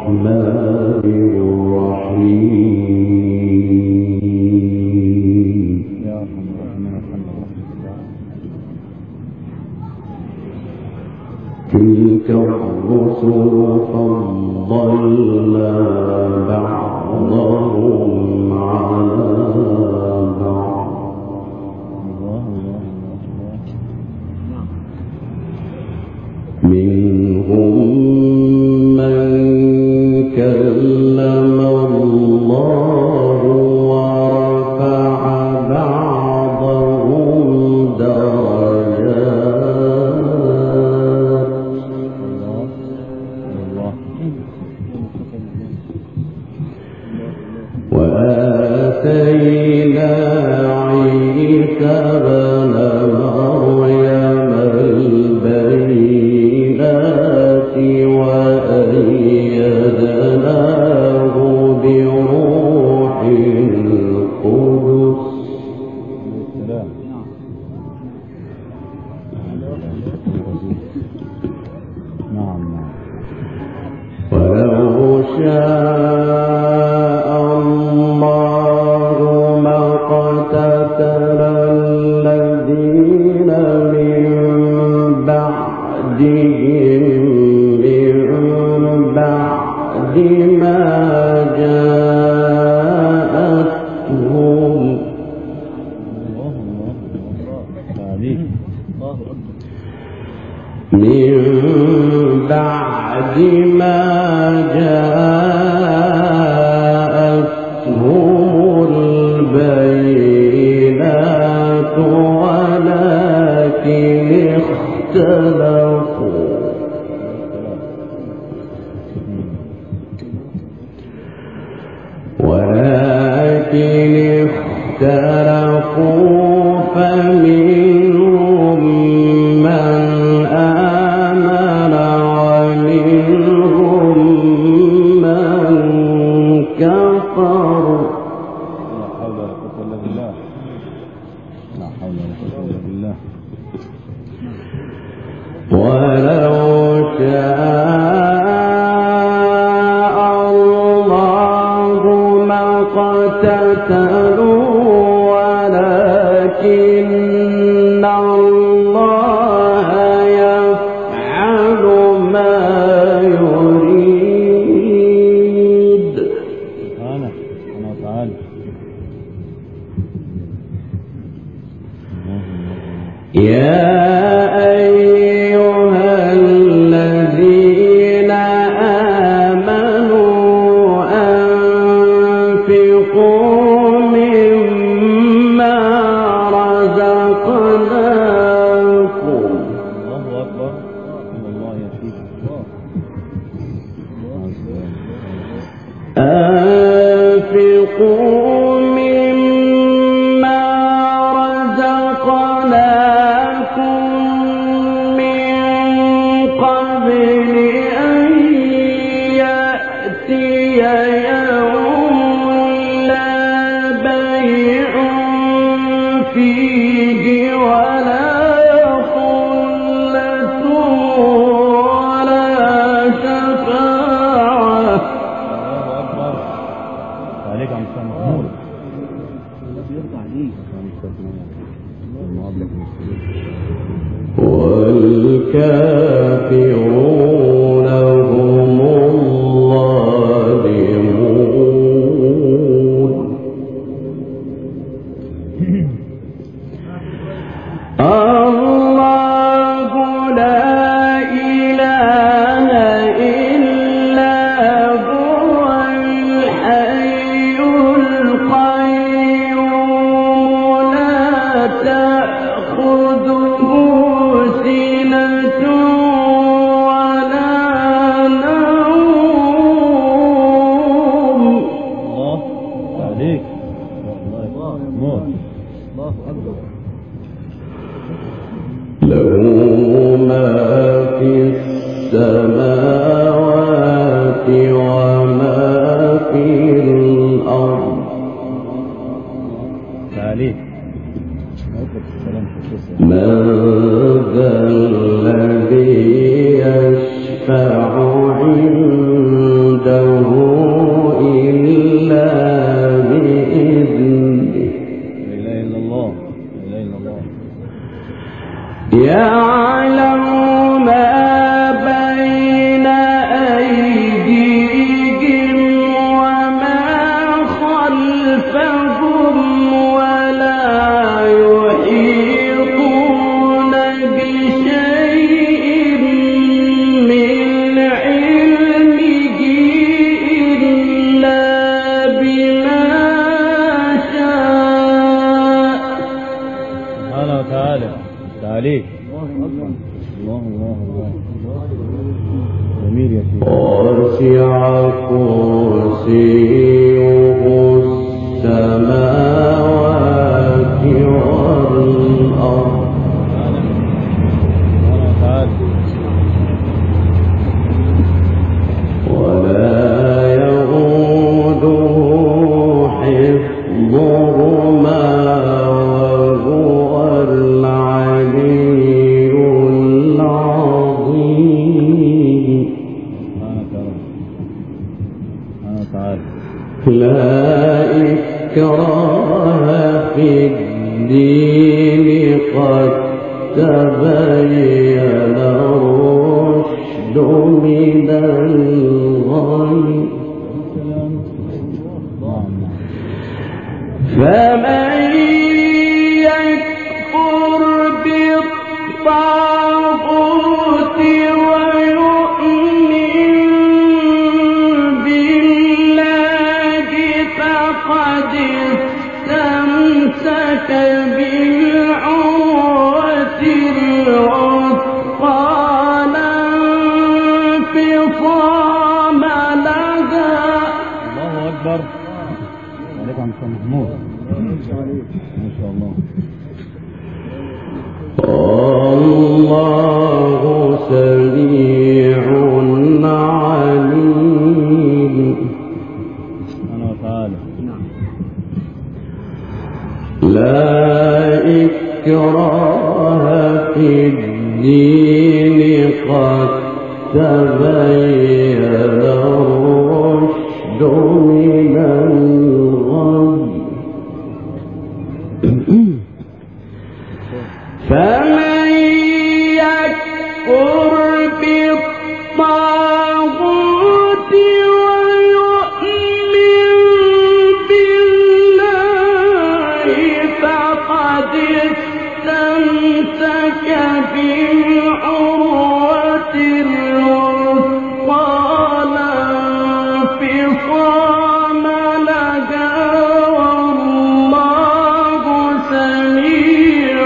تلك الرسل فضلنا بعضهم على بعض منهم من كلم الله ورفع بعضهم درجات وآتينا عيسى ابن مريم البينات وأيدناه بروح القدس ولو شاء الله ما اقتتل الذين من بعدهم من بعد ما جاءتهم من بعد ما جاءتهم البينات ولكن اختلفوا فمنهم من آمن ومنهم من كفر ولو شاء الله ما اقتتلوا ولكن الله يفعل ما يريد سبحانه وتعالى. يا أيها الذين آمنوا أنفقوا مما رزقناكم الله أكبر الله يحفظك أنفقوا مما رزقناكم من قبل أن يأتي يوم لا بيع فيه ولا خلة ولا شفاعة عليك عم محمود والكافرون هم الظالمون. الله لا إله إلا هو الحي القيوم لا تأخذه سنة ولا نوم. الله عليك الله أكبر. له ما في السماوات وما في الأرض. من ذا الذي يشفع عنده لا إكراه في الدين قد تبين الرشد من الغي فمن يكفر بالطاغوت ويؤمن بالله فقد استمسك بالعروة الوثقى لا انفصام لها. الله أكبر. عليك عم محمود ما شاء الله. الله سميع عليم. سبحانه وتعالى. لا إكراه في الدين قد تبين الرشد من الغي فمن يكفر بالطاغوت ويؤمن بالله فقد استمسك بالعروة الوثقى لا انفصام لها والله سميع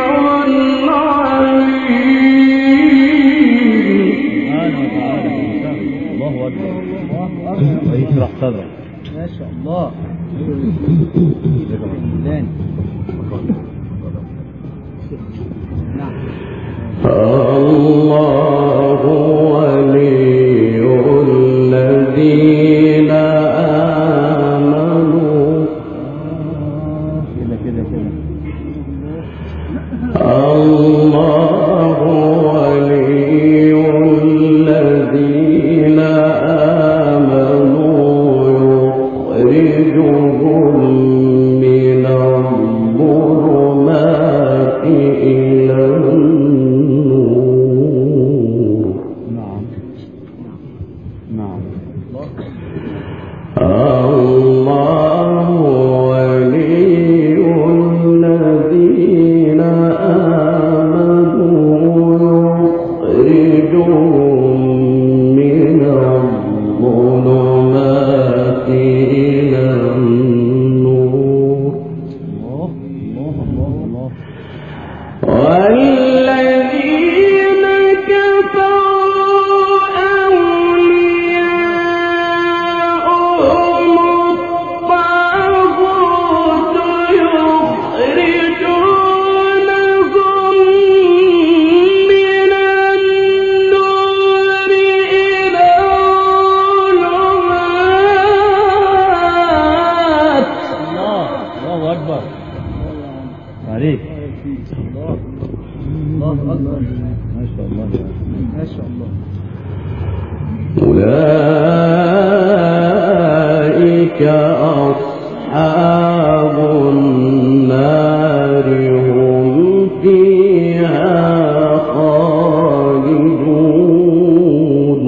ويشرح صدرك ما شاء الله. الله ولي الذين آمنوا. الله ولي الذين آمنوا يخرجهم من الظلمات إلى النور. نعم نعم. الله ولي الذين آمنوا يخرجهم من الظلمات إلى النور والذين كفروا أولياؤهم الطاغوت يخرجونهم من النور إلى الظلمات. الله أكبر عليك. الله أكبر ما شاء الله ما شاء الله. أولئك أصحاب النار هم فيها خالدون.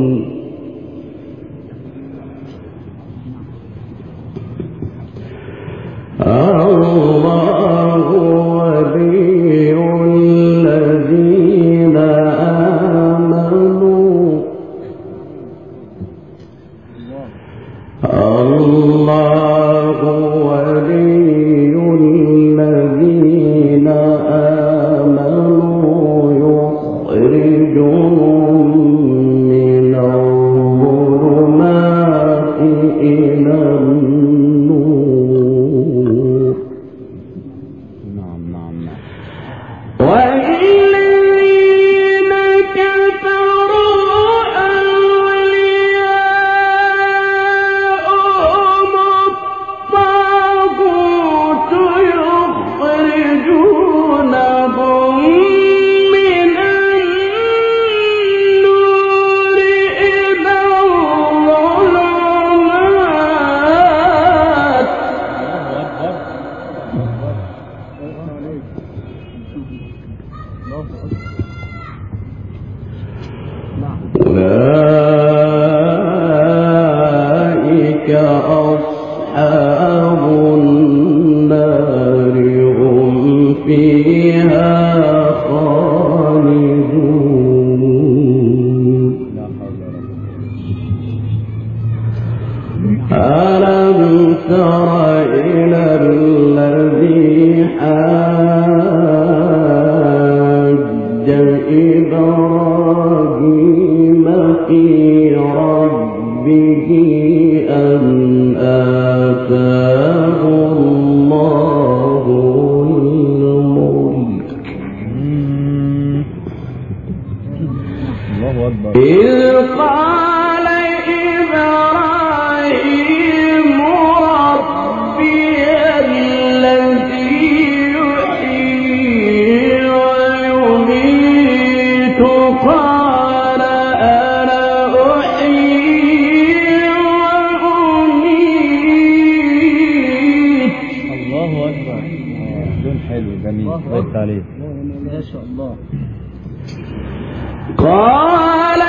الله ولي الذين آمنوا. الله ولي الذين آمنوا يخرجهم من الظلمات إلى النور. نعم نعم نعم. والذين كفروا أولياؤهم الطاغوت يخرجونهم من النور إلى الظلمات وأصحاب النار هم فيها خالدون. ألم تر إلى الذي حاج إبراهيم في ربه أن آتاه الله الملك إذ قال إبراهيم ربي الذي يحيي ويميت قال أنا أحيي وأميت. الله أكبر. لون حلو جميل. بس عليه ما شاء الله. قال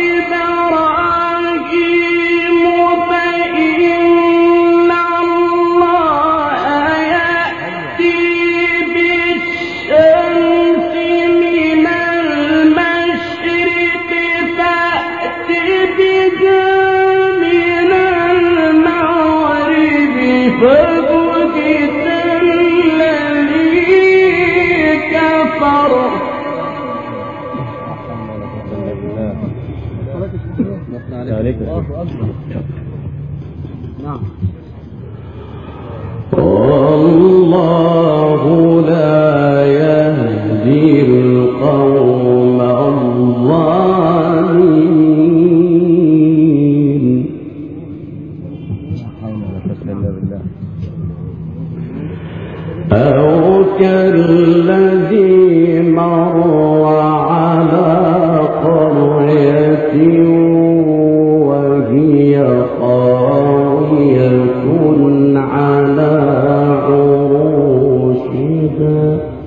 إبراهيم فإن الله يأتي بالشمس من المشرق فأت بها من المغرب فبهت الذي كفر. نعم. والله لا يهدي القوم الظالمين. أو كالذي مر على قرية وهي خاوية على عروشها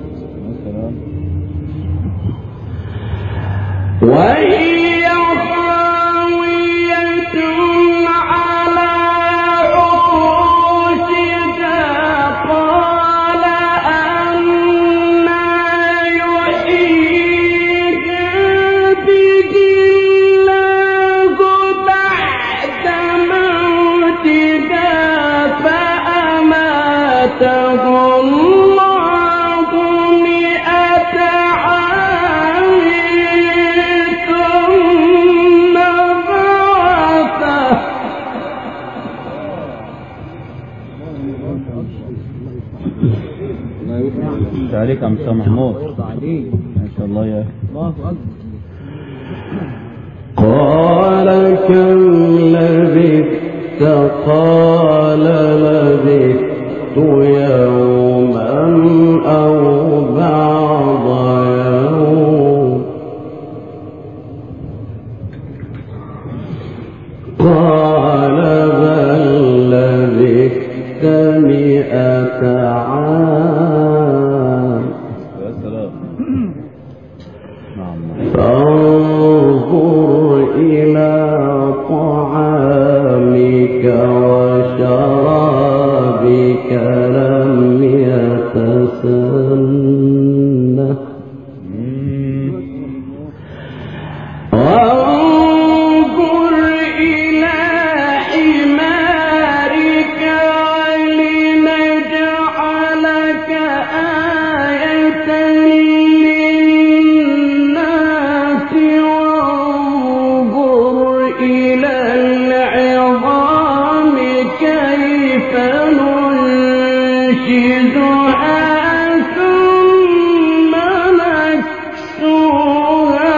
وهي خاوية على عروشها قال أنى يحيي هذه الله بعد موتها فأماته الله 100 عام ثم بعثه. عليك عم سامح محمود. ما شاء الله يا الله أكبر. قال كم لبثت قال لبثت يوما أو بعض يوم قال بل لبثت 100 عام فانظر إلى طعامك وشرابك لم يتسنه وانظر إلى حمارك ولنجعلك آية للناس وانظر إلى العظام كيف ننشزها ثم نكسوها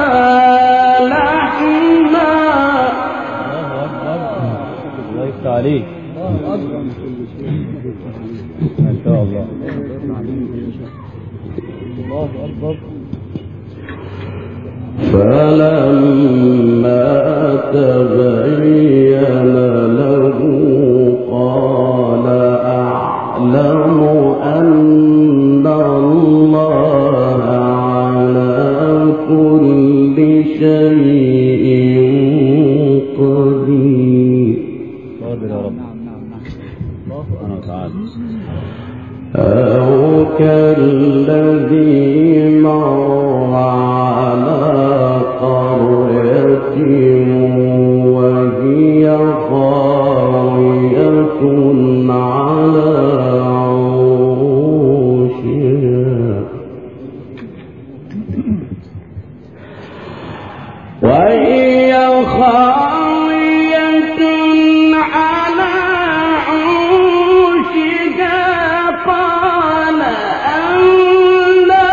لحما. الله يفتح عليك. ما شاء الله. الله أكبر. فلما تبين له قال أعلم أن الله على كل شيء قدير. قادر يا رب. سبحانه وتعالى. أو كالذي مر على قرية وهي خاوية على عروشها وهي خاوية على عروشها قال أنى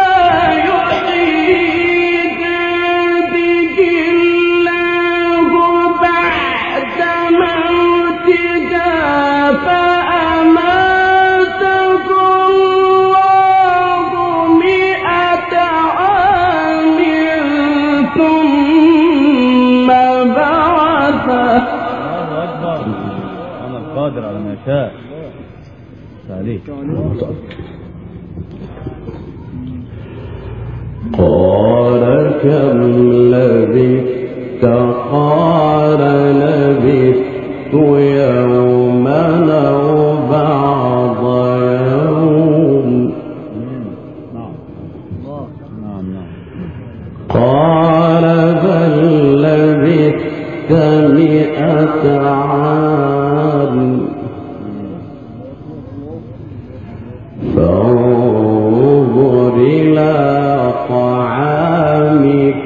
يحيي هذه الله بعد موتها فأماته الله 100 عام ثم بعثه. الله أكبر. أنا القادر على ما يشاء. عليك. قال كم لبثت قال لبثت يوما أو بعض يوم نعم. قال بل لبثت 100 عام فانظر إلى طعامك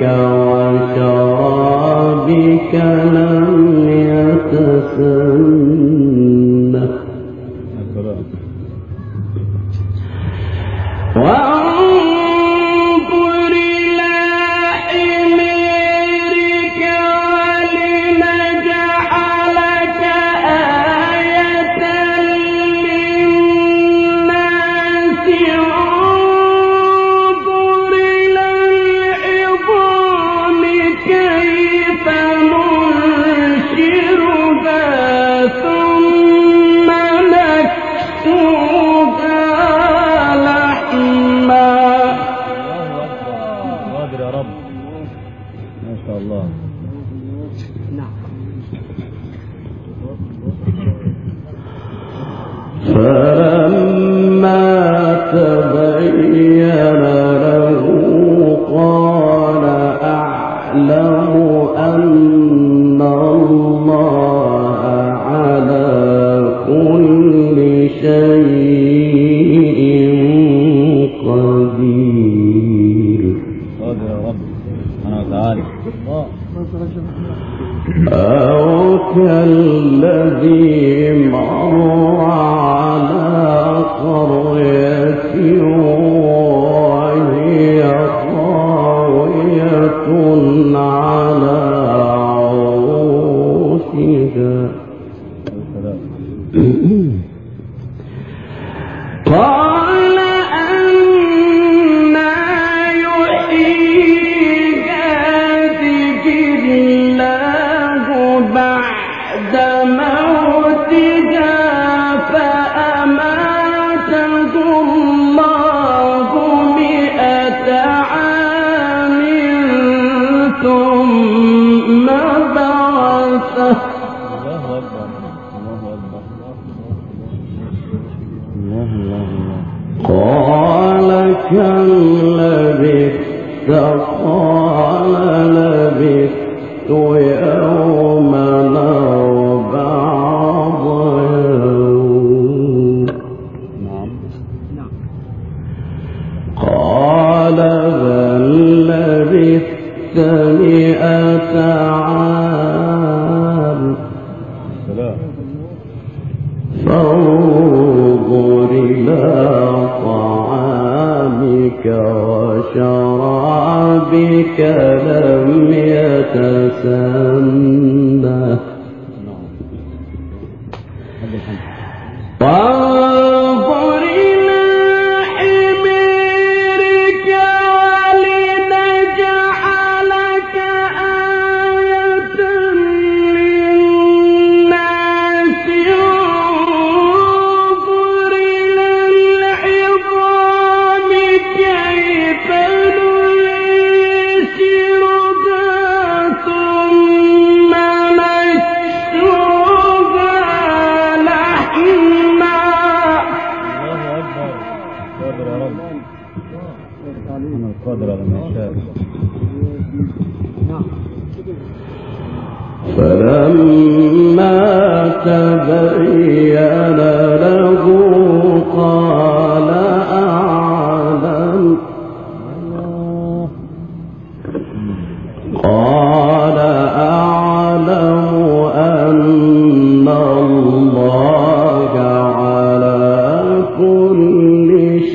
وشرابك لم يتسنه وانظر إلى حميرك ولنجعلك آية للناس وانظر إلى العظام كيف ننشرها ثم نكسوها لحما. قادر يا رب. ما شاء الله. فلما تبين له قال أعلم أن الله على كل شيء قدير. قادر يا رب سبحانه وتعالى. أو كالذي مر على قرية وهي خاوية على عروشها قال أنى يحيي هذه الله بعد موتها فأماته الله 100 عام ثم بعثه. الله أكبر. قال كم لبثت قال لبثت يوما أو بعض يوم قال بل لبثت 100 عام فانظر إلى طعامك وشرابك لم يتسنه وانظر إلى حميرك ولنجعلك آية للناس وانظر إلى العظام كيف ننشرها ثم نكسوها القادر على ما يشاء. فلما تبين له قال أعلم أن الله على كل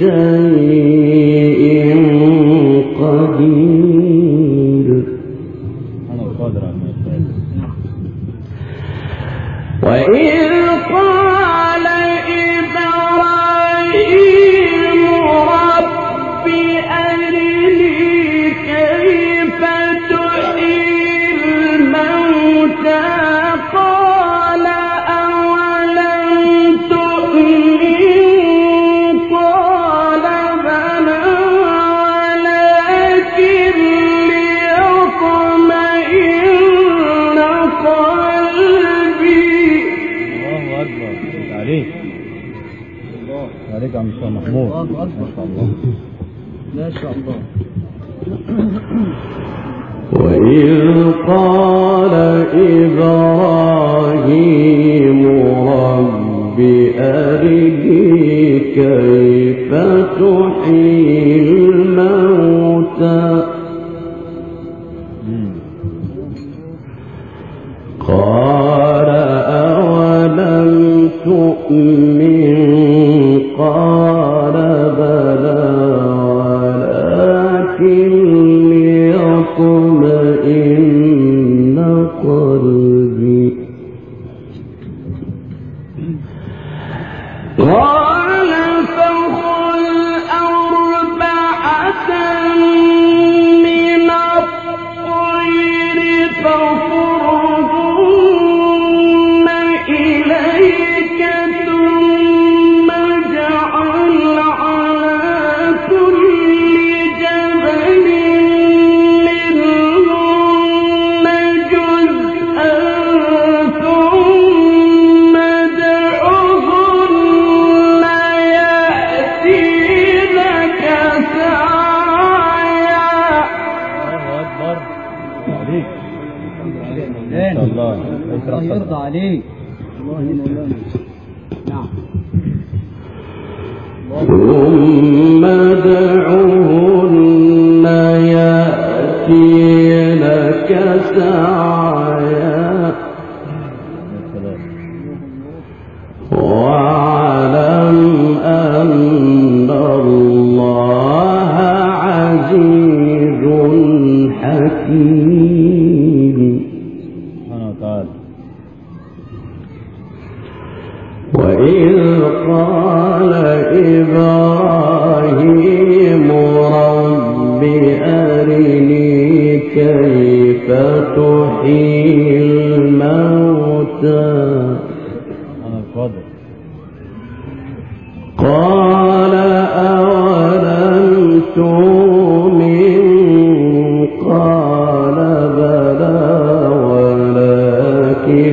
شيء قدير. أنا القادر على ما يشاء. وإذ قال إبراهيم رب أرني كيف تحيي الموتى قال أولم تؤمن قال بلى ولكن ليطمئن قلبي. الله أكبر. عليك عليك يا عم الشيخ محمود. ما شاء الله ما شاء الله. وإذ قال إبراهيم رب أرني كيف تحيي الموتى قال أولم تؤمن قال بلى ولكن ليطمئن قلبي قال فخذ أربعة من الطير فصرهن إليك ثم اجعل على كل جبل منهن جزءا ثم ادعهن يأتينك سعيا. الله أكبر. عليك ما شاء الله. الله يرضى عليك. الله مولانا. نعم. ثم ادعهن يأتينك سعيا يا سلام. واعلم أن الله عزيز حكيم. سبحانه وتعالى. وإذ قال إبراهيم رب أرني كيف تحيي الموتى أنا القادر. قال أولم تؤمن قال بلى ولكن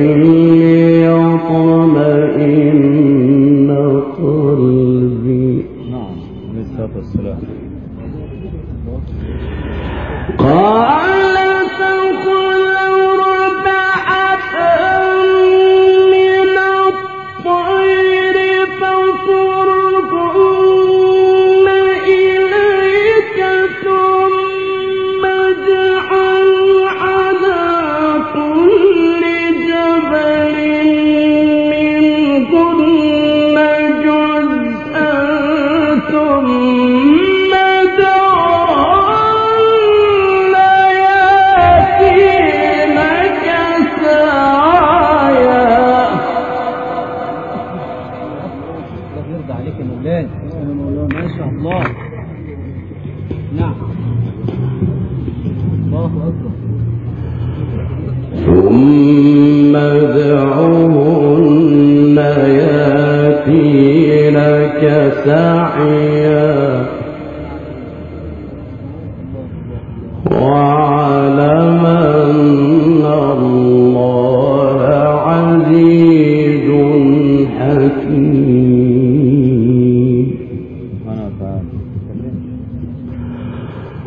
ليطمئن قلبي نعم عليه الصلاة والسلام. قال فخذ أربعة من الطير فصرهن إليك ثم اجعل على كل جبل منهن جزءا ثم ادعهن يأتينك سعيا. الله يرضى عليك يا مولانا. يا مولانا ما شاء الله. نعم. الله أكبر. ثم ادعهن يأتينك سعيا واعلم أن الله عزيز حكيم. سبحانه وتعالى.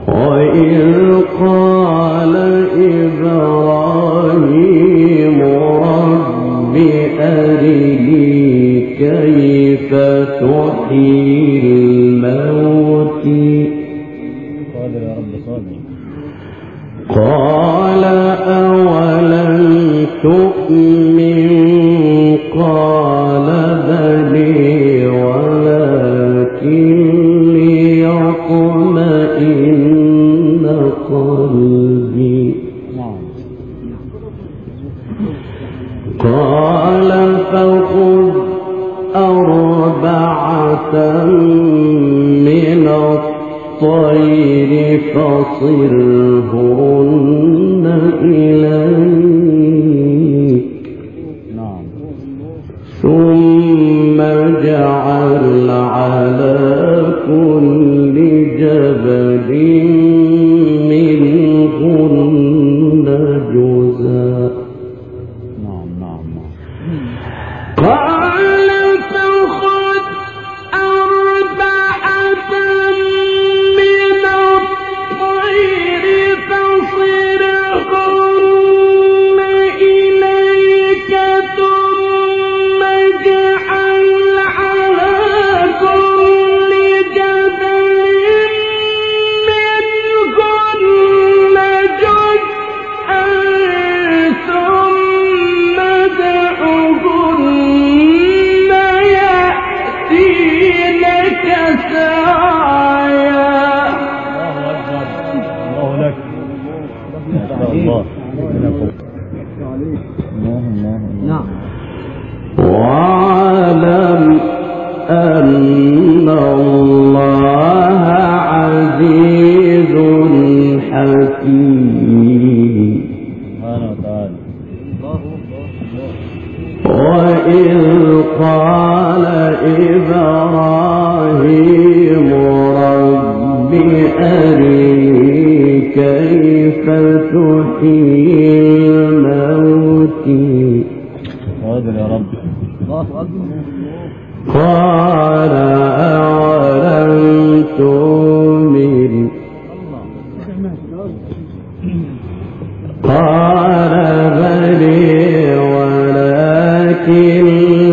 كيف تحيي الموت قادر يا رب صادق. قال أولم تؤمن قال بلي ولكن ليطمئن قلبي قال فخذ أربعة من الطير فصرهن إليك ثم اجعل على كل جبل منهن جزءا قال فخذ أربعة من الطير فصرهن إليك ثم اجعل على كل جبل منهن جزءا ثم ادعهن يأتينك سعيا. الله لك ما شاء الله. نعم. واعلم أن الله عزيز حكيم. سبحانه وتعالى. وإذ قال إبراهيم رب أرني كيف تحيي الموت قادر يا رب. الله أكبر. قال أولم تؤمن قال بلي ولكن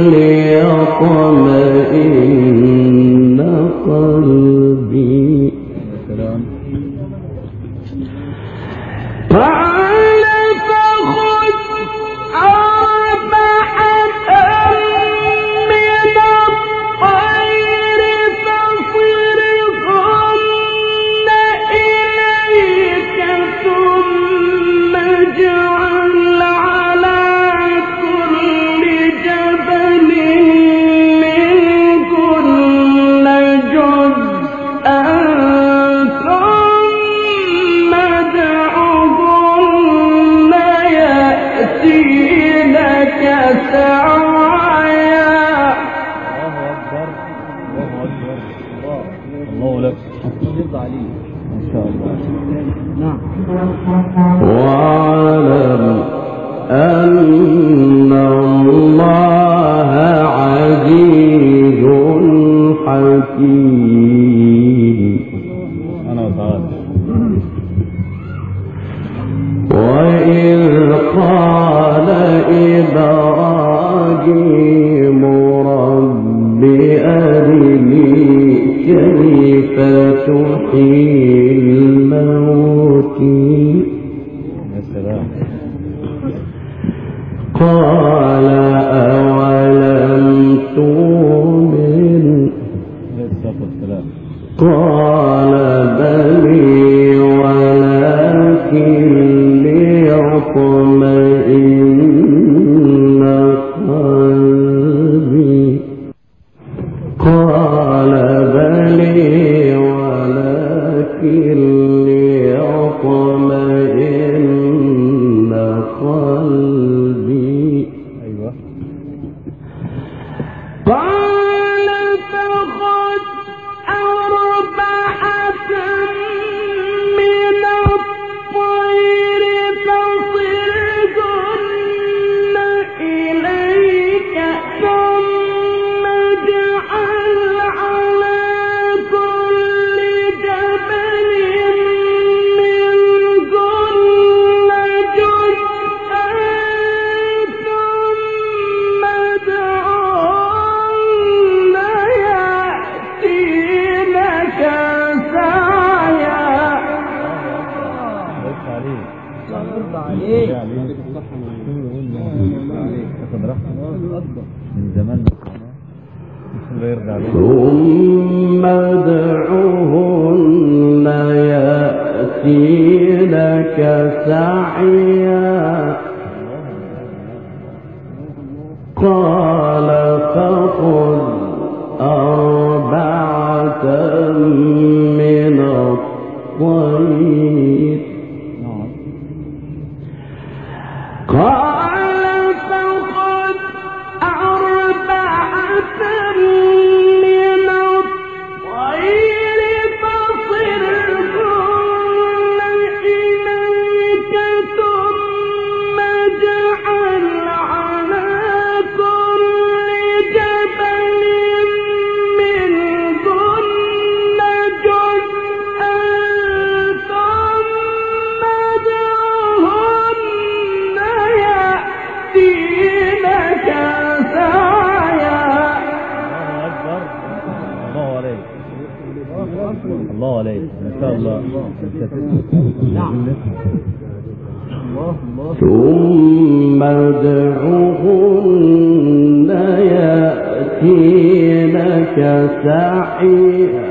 ليطمئن قلبي قال فخذ أربعة من الطير فصرهن إليك ثم اجعل على كل جبل منهن جزءا ثم ادعهن يأتينك سعيا. الله لك يرضى عليك. ما شاء الله. نعم. واعلم أن الله عزيز حكيم. سبحانه وتعالى. وإذ قال إبراهيم رب أرني كيف تحيي الموت يا سلام. قال أولم تؤمن السلام. قال بلي ولكن ليطمئن قلبي قال بلي ولكن ليطمئن قلبي أيوة. قال فخذ أربعة ثم ادعهن يأتينك سعيا قال فخذ أربعة من الطير قال فخذ أربعة من الطير فصرهن إليك ثم اجعل على كل جبل منهن جزءا ثم ادعهن يأتينك سعيا. الله عليك ما شاء الله. ثم ادعهن يأتينك سعيا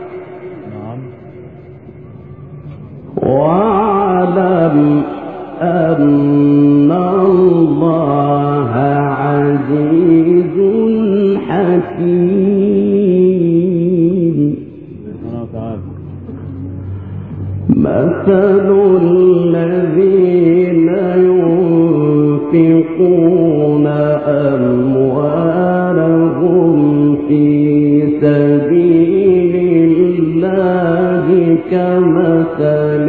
واعلم أن الله عزيز حكيم. مثل الذين ينفقون أموالهم في سبيل الله كمثل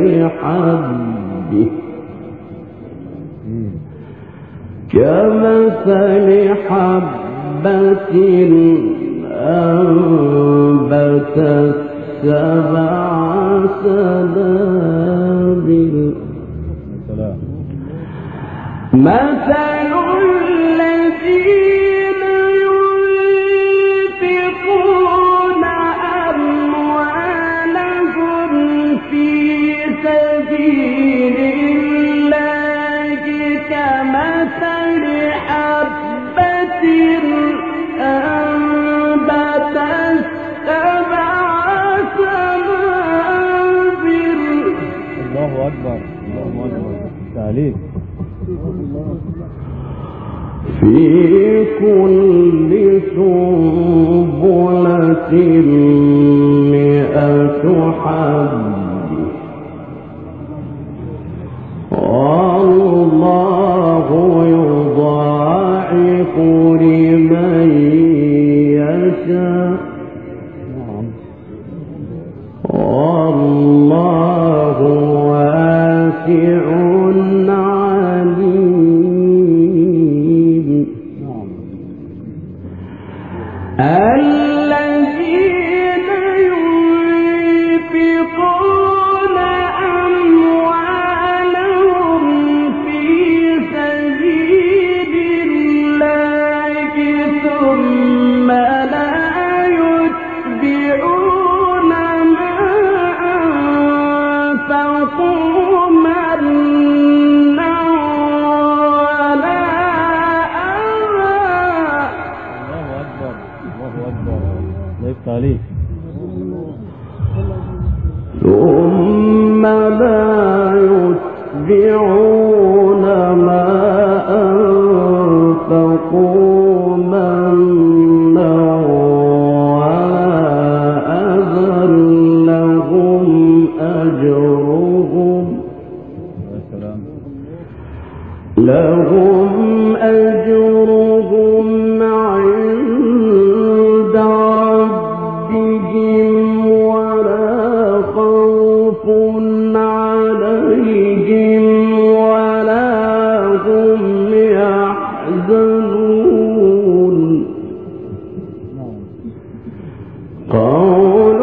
حبة أنبتت 7 سنابل. مثل الذين ينفقون أموالهم في سبيل الله كمثل حبة أنبتت 7 سنابل. الله أكبر الله أكبر. تعليم في كل سنبلة 100 حبة والله يضاعف لمن يشاء والله واسع عليم. الذين ينفقون أموالهم في سبيل الله ثم لا يتبعون ما أنفقوا منا ولا عليك. ثم لا يتبعون ما أنفقوا منا ولا أذى لهم أجرهم عند ربهم ولا خوف عليهم ولا هم يحزنون. قول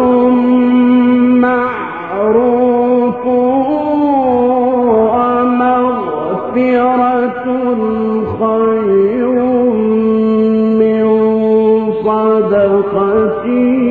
معروف ومغفرة خير من صدقة